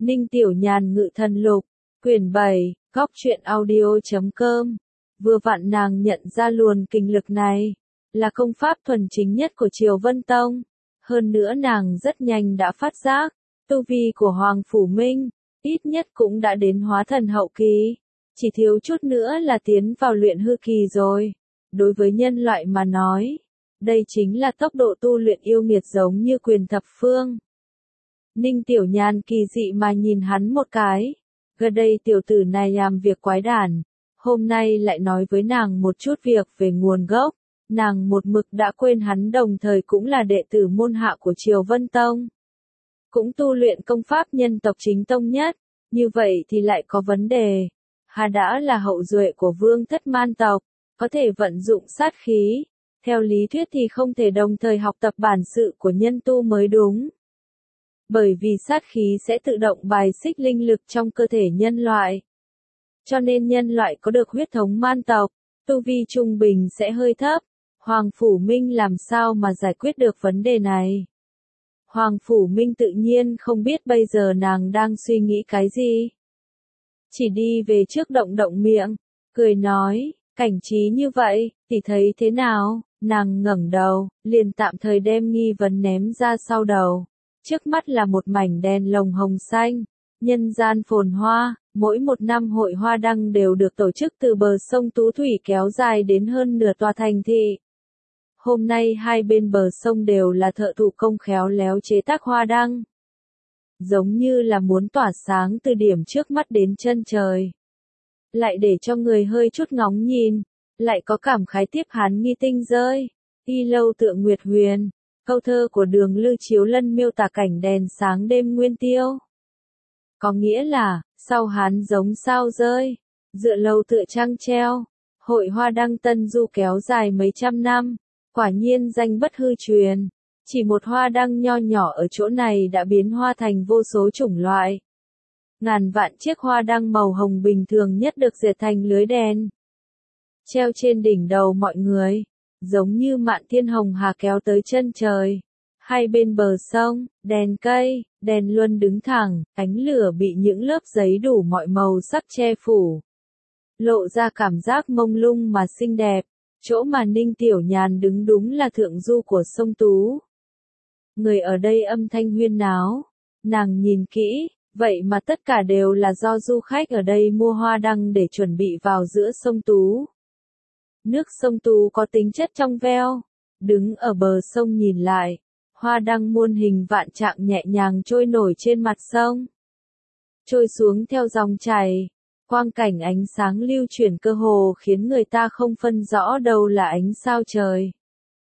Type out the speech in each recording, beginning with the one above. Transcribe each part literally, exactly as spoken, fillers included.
Ninh Tiểu Nhàn Ngự Thần Lục, quyển bảy, góc truyện audio chấm com. Vừa vặn nàng nhận ra luồng kinh lực này, là công pháp thuần chính nhất của Triều Vân Tông. Hơn nữa nàng rất nhanh đã phát giác, tu vi của Hoàng Phủ Minh, ít nhất cũng đã đến hóa thần hậu kỳ. Chỉ thiếu chút nữa là tiến vào luyện hư kỳ rồi. Đối với nhân loại mà nói, đây chính là tốc độ tu luyện yêu nghiệt giống như quyền thập phương. Ninh Tiểu Nhàn kỳ dị mà nhìn hắn một cái. Gần đây tiểu tử này làm việc quái đản. Hôm nay lại nói với nàng một chút việc về nguồn gốc. Nàng một mực đã quên hắn đồng thời cũng là đệ tử môn hạ của Triều Vân Tông. Cũng tu luyện công pháp nhân tộc chính tông nhất. Như vậy thì lại có vấn đề. Hà đã là hậu duệ của vương thất man tộc. Có thể vận dụng sát khí. Theo lý thuyết thì không thể đồng thời học tập bản sự của nhân tu mới đúng. Bởi vì sát khí sẽ tự động bài xích linh lực trong cơ thể nhân loại. Cho nên nhân loại có được huyết thống man tộc, tu vi trung bình sẽ hơi thấp. Hoàng Phủ Minh làm sao mà giải quyết được vấn đề này? Hoàng Phủ Minh tự nhiên không biết bây giờ nàng đang suy nghĩ cái gì. Chỉ đi về trước động động miệng, cười nói, cảnh trí như vậy, thì thấy thế nào? Nàng ngẩng đầu, liền tạm thời đem nghi vấn ném ra sau đầu. Trước mắt là một mảnh đèn lồng hồng xanh, nhân gian phồn hoa, mỗi một năm hội hoa đăng đều được tổ chức từ bờ sông Tú Thủy kéo dài đến hơn nửa tòa thành thị. Hôm nay hai bên bờ sông đều là thợ thủ công khéo léo chế tác hoa đăng. Giống như là muốn tỏa sáng từ điểm trước mắt đến chân trời. Lại để cho người hơi chút ngóng nhìn, lại có cảm khái tiếp hán nghi tinh rơi, y lâu tựa nguyệt huyền. Câu thơ của Đường Lư Chiếu Lân miêu tả cảnh đèn sáng đêm nguyên tiêu. Có nghĩa là, sau hán giống sao rơi, dựa lâu tựa trăng treo, hội hoa đăng tân du kéo dài mấy trăm năm, quả nhiên danh bất hư truyền. Chỉ một hoa đăng nho nhỏ ở chỗ này đã biến hoa thành vô số chủng loại. Ngàn vạn chiếc hoa đăng màu hồng bình thường nhất được dệt thành lưới đèn. Treo trên đỉnh đầu mọi người. Giống như mạn thiên hồng hà kéo tới chân trời. Hai bên bờ sông, đèn cây, đèn luân đứng thẳng, ánh lửa bị những lớp giấy đủ mọi màu sắc che phủ. Lộ ra cảm giác mông lung mà xinh đẹp. Chỗ mà Ninh Tiểu Nhàn đứng đúng là thượng du của sông Tú. Người ở đây âm thanh huyên náo. Nàng nhìn kỹ, vậy mà tất cả đều là do du khách ở đây mua hoa đăng để chuẩn bị vào giữa sông Tú. Nước sông Tú có tính chất trong veo, đứng ở bờ sông nhìn lại, hoa đăng muôn hình vạn trạng nhẹ nhàng trôi nổi trên mặt sông. Trôi xuống theo dòng chảy, quang cảnh ánh sáng lưu chuyển cơ hồ khiến người ta không phân rõ đâu là ánh sao trời.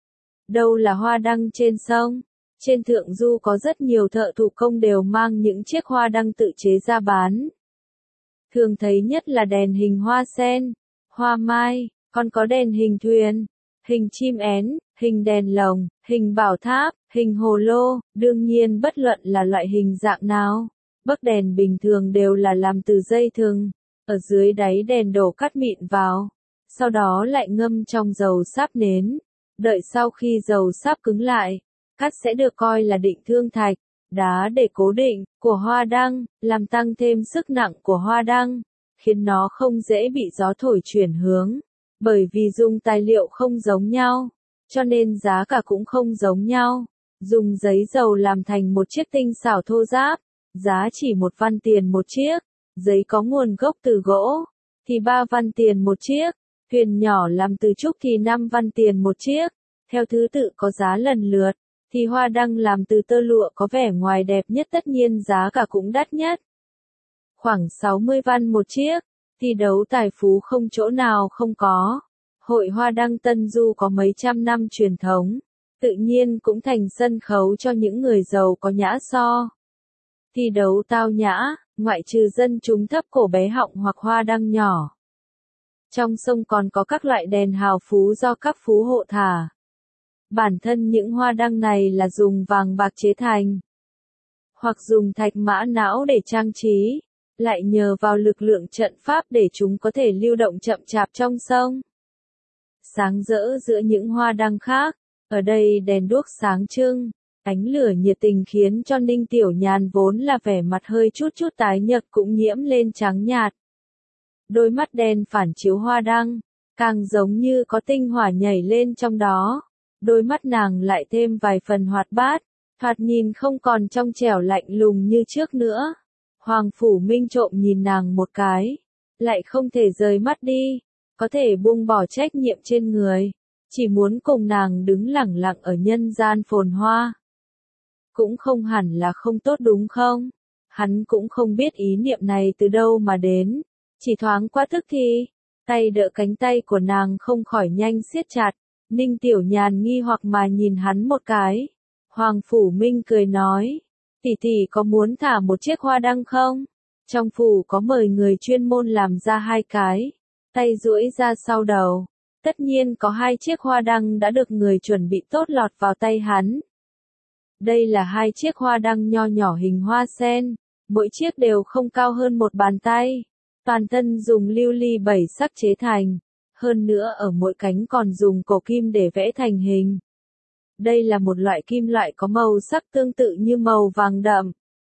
Đâu là hoa đăng trên sông. Trên thượng du có rất nhiều thợ thủ công đều mang những chiếc hoa đăng tự chế ra bán. Thường thấy nhất là đèn hình hoa sen, hoa mai. Còn có đèn hình thuyền, hình chim én, hình đèn lồng, hình bảo tháp, hình hồ lô, đương nhiên bất luận là loại hình dạng nào. Bấc đèn bình thường đều là làm từ dây thừng, ở dưới đáy đèn đổ cát mịn vào, sau đó lại ngâm trong dầu sáp nến. Đợi sau khi dầu sáp cứng lại, cát sẽ được coi là định thương thạch, đá để cố định, của hoa đăng, làm tăng thêm sức nặng của hoa đăng, khiến nó không dễ bị gió thổi chuyển hướng. Bởi vì dùng tài liệu không giống nhau, cho nên giá cả cũng không giống nhau. Dùng giấy dầu làm thành một chiếc tinh xảo thô ráp, giá chỉ một văn tiền một chiếc. Giấy có nguồn gốc từ gỗ, thì ba văn tiền một chiếc. Thuyền nhỏ làm từ trúc thì năm văn tiền một chiếc. Theo thứ tự có giá lần lượt, thì hoa đăng làm từ tơ lụa có vẻ ngoài đẹp nhất tất nhiên giá cả cũng đắt nhất. Khoảng sáu mươi văn một chiếc. Thi đấu tài phú không chỗ nào không có. Hội hoa đăng Tân Du có mấy trăm năm truyền thống, tự nhiên cũng thành sân khấu cho những người giàu có nhã so. Thi đấu tao nhã, ngoại trừ dân chúng thấp cổ bé họng hoặc hoa đăng nhỏ. Trong sông còn có các loại đèn hào phú do các phú hộ thả. Bản thân những hoa đăng này là dùng vàng bạc chế thành, hoặc dùng thạch mã não để trang trí. Lại nhờ vào lực lượng trận pháp để chúng có thể lưu động chậm chạp trong sông. Sáng rỡ giữa những hoa đăng khác, ở đây đèn đuốc sáng trưng, Ánh lửa nhiệt tình khiến cho Ninh Tiểu Nhàn vốn là vẻ mặt hơi chút chút tái nhợt cũng nhiễm lên trắng nhạt. Đôi mắt đen phản chiếu hoa đăng, càng giống như có tinh hỏa nhảy lên trong đó. Đôi mắt nàng lại thêm vài phần hoạt bát, thoạt nhìn không còn trong trẻo lạnh lùng như trước nữa. Hoàng Phủ Minh trộm nhìn nàng một cái, lại không thể rời mắt đi, có thể buông bỏ trách nhiệm trên người, chỉ muốn cùng nàng đứng lẳng lặng ở nhân gian phồn hoa. Cũng không hẳn là không tốt đúng không? Hắn cũng không biết ý niệm này từ đâu mà đến, chỉ thoáng qua tức thì, tay đỡ cánh tay của nàng không khỏi nhanh siết chặt. Ninh Tiểu Nhàn nghi hoặc mà nhìn hắn một cái. Hoàng Phủ Minh cười nói, tỷ tỷ có muốn thả một chiếc hoa đăng không? Trong phủ có mời người chuyên môn làm ra hai cái, tay duỗi ra sau đầu. Tất nhiên có hai chiếc hoa đăng đã được người chuẩn bị tốt lọt vào tay hắn. Đây là hai chiếc hoa đăng nho nhỏ hình hoa sen, mỗi chiếc đều không cao hơn một bàn tay. Toàn thân dùng lưu ly bảy sắc chế thành, hơn nữa ở mỗi cánh còn dùng cổ kim để vẽ thành hình. Đây là một loại kim loại có màu sắc tương tự như màu vàng đậm.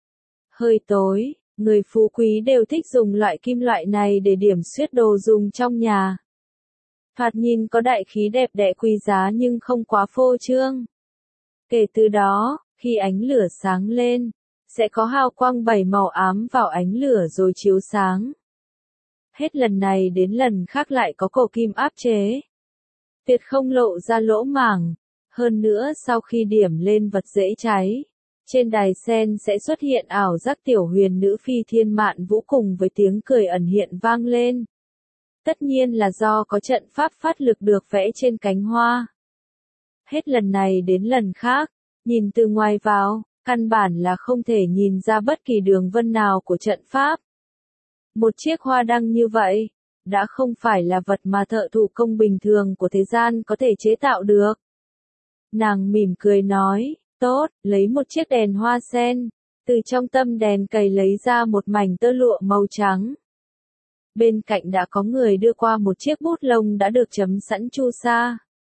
Hơi tối, người phú quý đều thích dùng loại kim loại này để điểm xuyết đồ dùng trong nhà. Thoạt nhìn có đại khí đẹp đẽ quý giá nhưng không quá phô trương. Kể từ đó, khi ánh lửa sáng lên, sẽ có hào quang bảy màu ám vào ánh lửa rồi chiếu sáng. Hết lần này đến lần khác lại có cổ kim áp chế. Tuyệt không lộ ra lỗ mảng. Hơn nữa sau khi điểm lên vật dễ cháy, trên đài sen sẽ xuất hiện ảo giác tiểu huyền nữ phi thiên mạn vũ cùng với tiếng cười ẩn hiện vang lên. Tất nhiên là do có trận pháp phát lực được vẽ trên cánh hoa. Hết lần này đến lần khác, nhìn từ ngoài vào, căn bản là không thể nhìn ra bất kỳ đường vân nào của trận pháp. Một chiếc hoa đăng như vậy, đã không phải là vật mà thợ thủ công bình thường của thế gian có thể chế tạo được. Nàng mỉm cười nói, tốt, lấy một chiếc đèn hoa sen, từ trong tâm đèn cầy lấy ra một mảnh tơ lụa màu trắng. Bên cạnh đã có người đưa qua một chiếc bút lông đã được chấm sẵn chu sa.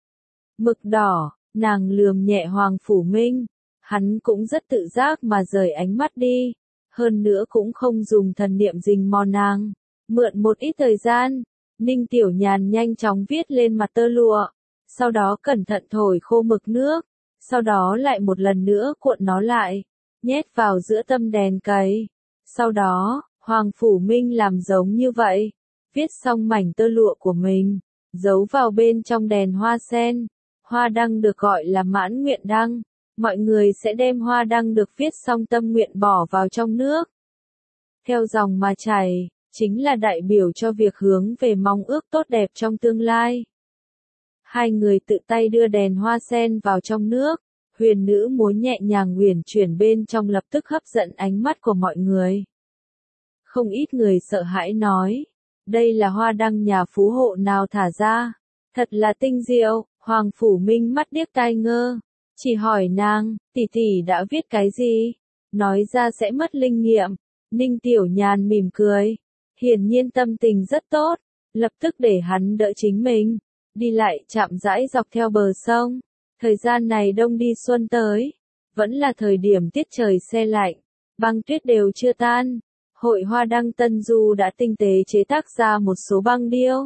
Mực đỏ, nàng lườm nhẹ Hoàng Phủ Minh, hắn cũng rất tự giác mà rời ánh mắt đi, hơn nữa cũng không dùng thần niệm rình mò nàng. Mượn một ít thời gian, Ninh Tiểu Nhàn nhanh chóng viết lên mặt tơ lụa. Sau đó cẩn thận thổi khô mực nước, sau đó lại một lần nữa cuộn nó lại, nhét vào giữa tâm đèn cầy. Sau đó, Hoàng Phủ Minh làm giống như vậy, viết xong mảnh tơ lụa của mình, giấu vào bên trong đèn hoa sen. Hoa đăng được gọi là mãn nguyện đăng, mọi người sẽ đem hoa đăng được viết xong tâm nguyện bỏ vào trong nước. Theo dòng mà chảy, chính là đại biểu cho việc hướng về mong ước tốt đẹp trong tương lai. Hai người tự tay đưa đèn hoa sen vào trong nước, huyền nữ múa nhẹ nhàng huyền chuyển bên trong lập tức hấp dẫn ánh mắt của mọi người. Không ít người sợ hãi nói, đây là hoa đăng nhà phú hộ nào thả ra, thật là tinh diệu. Hoàng Phủ Minh mắt điếc tai ngơ, chỉ hỏi nàng, tỷ tỷ đã viết cái gì, nói ra sẽ mất linh nghiệm. Ninh Tiểu Nhàn mỉm cười, hiển nhiên tâm tình rất tốt, lập tức để hắn đỡ chính mình. Đi lại chậm rãi dọc theo bờ sông, thời gian này đông đi xuân tới, vẫn là thời điểm tiết trời se lạnh, băng tuyết đều chưa tan. Hội Hoa Đăng Tân Du đã tinh tế chế tác ra một số băng điêu.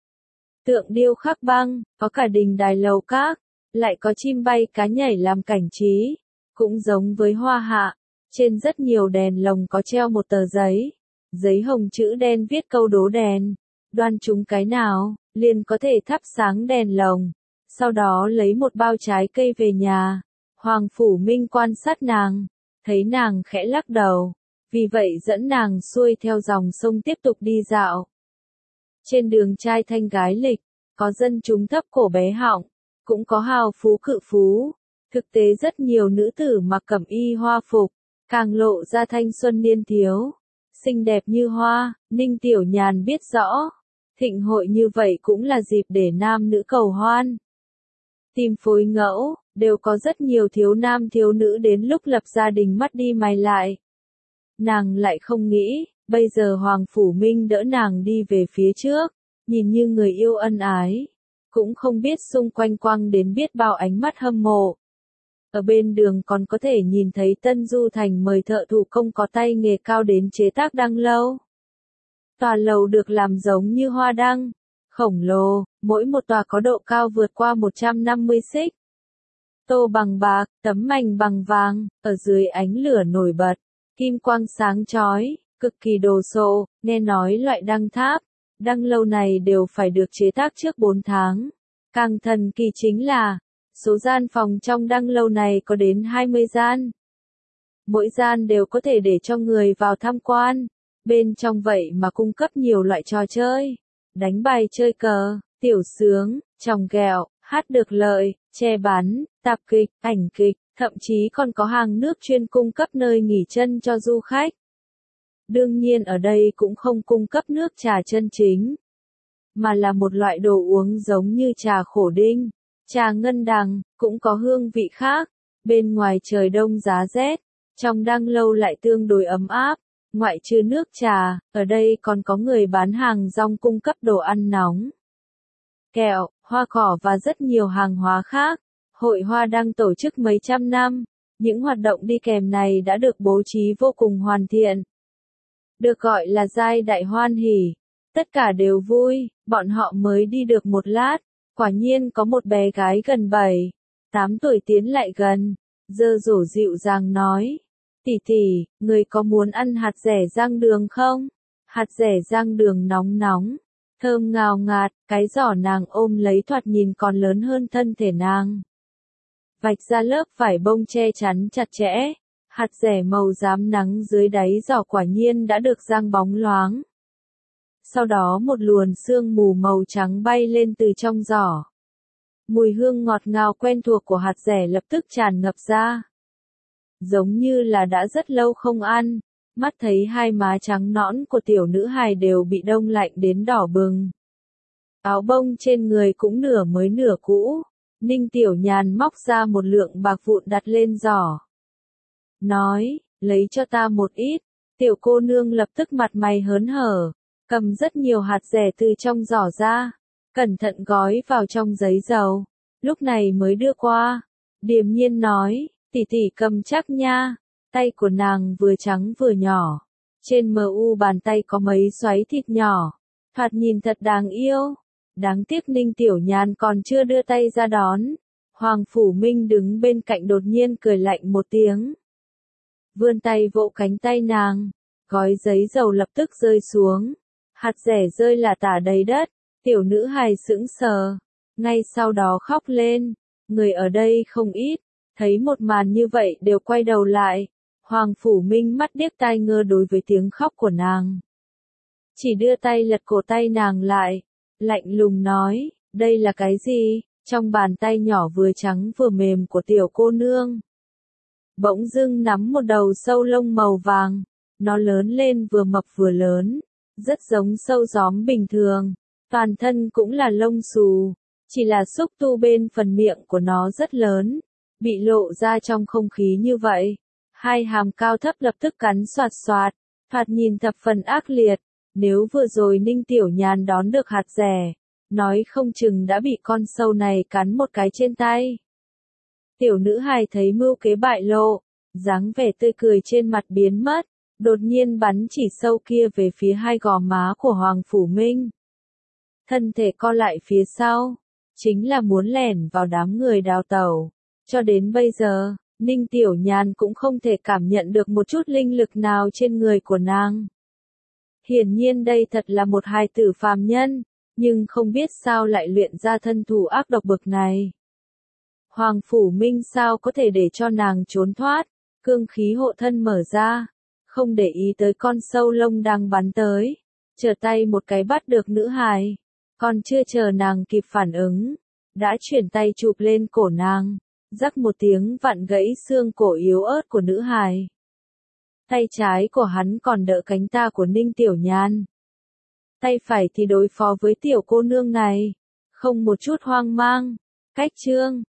Tượng điêu khắc băng, có cả đình đài lầu các, lại có chim bay cá nhảy làm cảnh trí, cũng giống với hoa hạ. Trên rất nhiều đèn lồng có treo một tờ giấy, giấy hồng chữ đen viết câu đố đèn, đoán trúng cái nào, liền có thể thắp sáng đèn lồng, sau đó lấy một bao trái cây về nhà. Hoàng Phủ Minh quan sát nàng, thấy nàng khẽ lắc đầu, vì vậy dẫn nàng xuôi theo dòng sông tiếp tục đi dạo. Trên đường trai thanh gái lịch, có dân chúng thấp cổ bé họng, cũng có hào phú cự phú. Thực tế rất nhiều nữ tử mặc cẩm y hoa phục, càng lộ ra thanh xuân niên thiếu, xinh đẹp như hoa. Ninh Tiểu Nhàn biết rõ, thịnh hội như vậy cũng là dịp để nam nữ cầu hoan, tìm phối ngẫu, đều có rất nhiều thiếu nam thiếu nữ đến lúc lập gia đình mắt đi mày lại. Nàng lại không nghĩ, bây giờ Hoàng Phủ Minh đỡ nàng đi về phía trước, nhìn như người yêu ân ái, cũng không biết xung quanh quăng đến biết bao ánh mắt hâm mộ. ở bên đường còn có thể nhìn thấy Tân Du Thành mời thợ thủ công có tay nghề cao đến chế tác đăng lâu. Tòa lầu được làm giống như hoa đăng, khổng lồ, mỗi một tòa có độ cao vượt qua một trăm năm mươi xích. Tô bằng bạc, tấm mảnh bằng vàng, ở dưới ánh lửa nổi bật, kim quang sáng chói, cực kỳ đồ sộ, nghe nói loại đăng tháp, đăng lâu này đều phải được chế tác trước bốn tháng. Càng thần kỳ chính là, số gian phòng trong đăng lâu này có đến hai mươi gian. Mỗi gian đều có thể để cho người vào tham quan, bên trong vậy mà cung cấp nhiều loại trò chơi, đánh bài chơi cờ, tiểu xướng, chòng ghẹo, hát được lợi, che bắn, tạp kịch, ảnh kịch, thậm chí còn có hàng nước chuyên cung cấp nơi nghỉ chân cho du khách. Đương nhiên ở đây cũng không cung cấp nước trà chân chính, mà là một loại đồ uống giống như trà khổ đinh, trà ngân đằng, cũng có hương vị khác. Bên ngoài trời đông giá rét, trong đăng lâu lại tương đối ấm áp, ngoại trừ nước trà, ở đây còn có người bán hàng rong cung cấp đồ ăn nóng, kẹo, hoa cỏ và rất nhiều hàng hóa khác. Hội hoa đang tổ chức mấy trăm năm, những hoạt động đi kèm này đã được bố trí vô cùng hoàn thiện. Được gọi là giai đại hoan hỉ, tất cả đều vui, bọn họ mới đi được một lát, quả nhiên có một bé gái gần bảy, tám tuổi tiến lại gần, giơ rổ dịu dàng nói, tỷ tỷ, người có muốn ăn hạt dẻ rang đường không? Hạt dẻ rang đường nóng nóng, thơm ngào ngạt, cái giỏ nàng ôm lấy thoạt nhìn còn lớn hơn thân thể nàng. Vạch ra lớp vải bông che chắn chặt chẽ, hạt dẻ màu rám nắng dưới đáy giỏ quả nhiên đã được rang bóng loáng. Sau đó một luồn sương mù màu trắng bay lên từ trong giỏ. Mùi hương ngọt ngào quen thuộc của hạt dẻ lập tức tràn ngập ra. Giống như là đã rất lâu không ăn, mắt thấy hai má trắng nõn của tiểu nữ hài đều bị đông lạnh đến đỏ bừng. Áo bông trên người cũng nửa mới nửa cũ, Ninh Tiểu Nhàn móc ra một lượng bạc vụn đặt lên giỏ. Nói, lấy cho ta một ít, tiểu cô nương lập tức mặt mày hớn hở, cầm rất nhiều hạt dẻ từ trong giỏ ra, cẩn thận gói vào trong giấy dầu, lúc này mới đưa qua. Điềm nhiên nói, tỷ tỷ cầm chắc nha, tay của nàng vừa trắng vừa nhỏ, trên mờ u bàn tay có mấy xoáy thịt nhỏ, thoạt nhìn thật đáng yêu. Đáng tiếc Ninh Tiểu Nhàn còn chưa đưa tay ra đón, Hoàng Phủ Minh đứng bên cạnh đột nhiên cười lạnh một tiếng. Vươn tay vỗ cánh tay nàng, gói giấy dầu lập tức rơi xuống, hạt dẻ rơi lả tả đầy đất, tiểu nữ hài sững sờ, ngay sau đó khóc lên, người ở đây không ít, thấy một màn như vậy đều quay đầu lại, Hoàng Phủ Minh mắt điếc tai ngơ đối với tiếng khóc của nàng. Chỉ đưa tay lật cổ tay nàng lại, lạnh lùng nói, đây là cái gì, trong bàn tay nhỏ vừa trắng vừa mềm của tiểu cô nương. Bỗng dưng nắm một đầu sâu lông màu vàng, nó lớn lên vừa mập vừa lớn, rất giống sâu gióm bình thường, toàn thân cũng là lông xù, chỉ là xúc tu bên phần miệng của nó rất lớn, bị lộ ra trong không khí như vậy. Hai hàm cao thấp lập tức cắn xoạt xoạt, thoạt nhìn thập phần ác liệt, nếu vừa rồi Ninh Tiểu Nhàn đón được hạt dẻ, nói không chừng đã bị con sâu này cắn một cái trên tay. Tiểu nữ hài thấy mưu kế bại lộ, dáng vẻ tươi cười trên mặt biến mất, đột nhiên bắn chỉ sâu kia về phía hai gò má của Hoàng Phủ Minh. Thân thể co lại phía sau, chính là muốn lẻn vào đám người đào tẩu. Cho đến bây giờ, Ninh Tiểu Nhàn cũng không thể cảm nhận được một chút linh lực nào trên người của nàng. Hiển nhiên đây thật là một hài tử phàm nhân, nhưng không biết sao lại luyện ra thân thủ ác độc bực này. Hoàng Phủ Minh sao có thể để cho nàng trốn thoát, cương khí hộ thân mở ra, không để ý tới con sâu lông đang bắn tới, trở tay một cái bắt được nữ hài, còn chưa chờ nàng kịp phản ứng, đã chuyển tay chụp lên cổ nàng, rắc một tiếng vặn gãy xương cổ yếu ớt của nữ hài. Tay trái của hắn còn đỡ cánh ta của Ninh Tiểu Nhàn. Tay phải thì đối phó với tiểu cô nương này, không một chút hoang mang. Cách chương